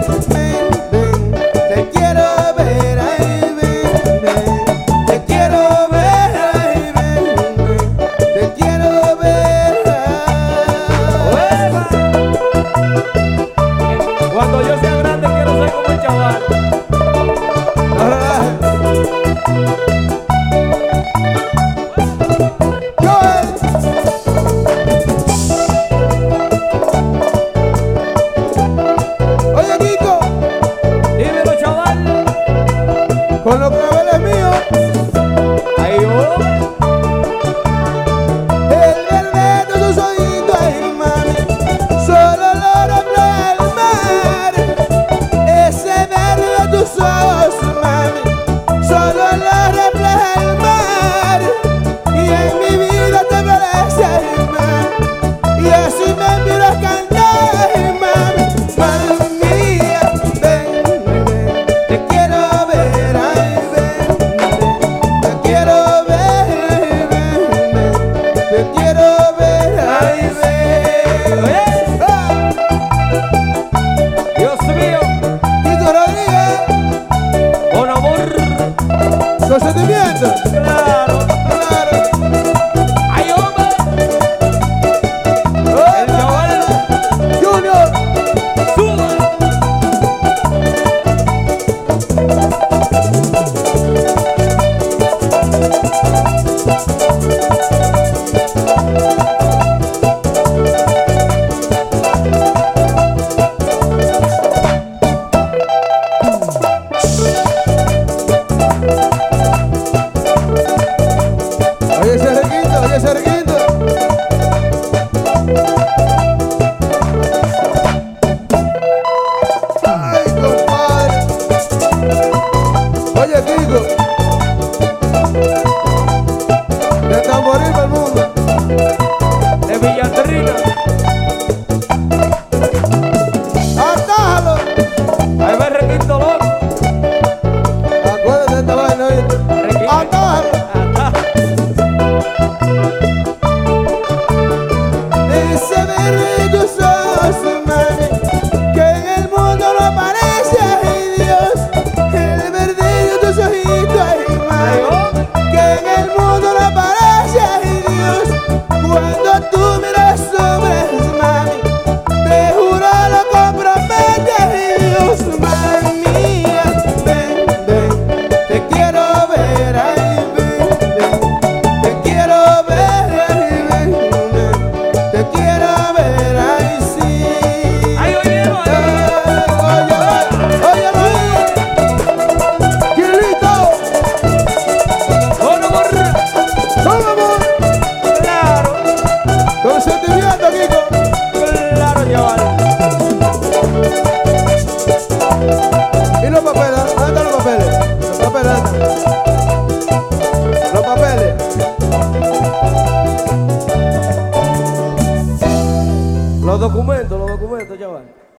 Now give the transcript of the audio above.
Con los claveles míos. Ahí yo. El verde de tus ojitos, ay mami, solo lo refleja el mar. Ese verde de tus ojos, mami, solo lo refleja el mar. Y en mi vida te parece, ay mami, y así me miro a cantar, ay mami. Mami mía, ven, ven, te quiero ver, ay ven, ven, te quiero ver, ay ven, ven, te quiero ver, ay ven. ¡Ah! Dios mío, Tito Rodríguez, con amor. con sentimiento. Claro. Claro. Ay, hombre. El chaval Junior. sube. Oye ese requinto, oye ese requinto. Ay, compadre. Oye, Kiko. De Tamboril para el mundo. De Villatrina. ¡Atájalo! Ahí va el requinto loco. Acuérdate de esta vaina, oye. Requinto. ¡Atájalo! Ajá. Ese verde de tus ojos, mami, que en el mundo no aparece, ay Dios. El verde de tus ojitos, ay mami, que en el mundo no aparece, ay Dios. Cuando tú miras sombras, mami, te juro lo compromete, ay Dios. Mami mía, ven, ven, te quiero ver, ay ven, ven, te quiero ver, ay ven, ven, te quiero ver, ay sí. Ay, oye, oye. Oye, Gilito, Con amor. vamos, Claro. con sentimiento, Kiko. Claro, chaval. ¿Y los papeles? ¿Dónde están los papeles? Los papeles, ¿dónde están? Los papeles.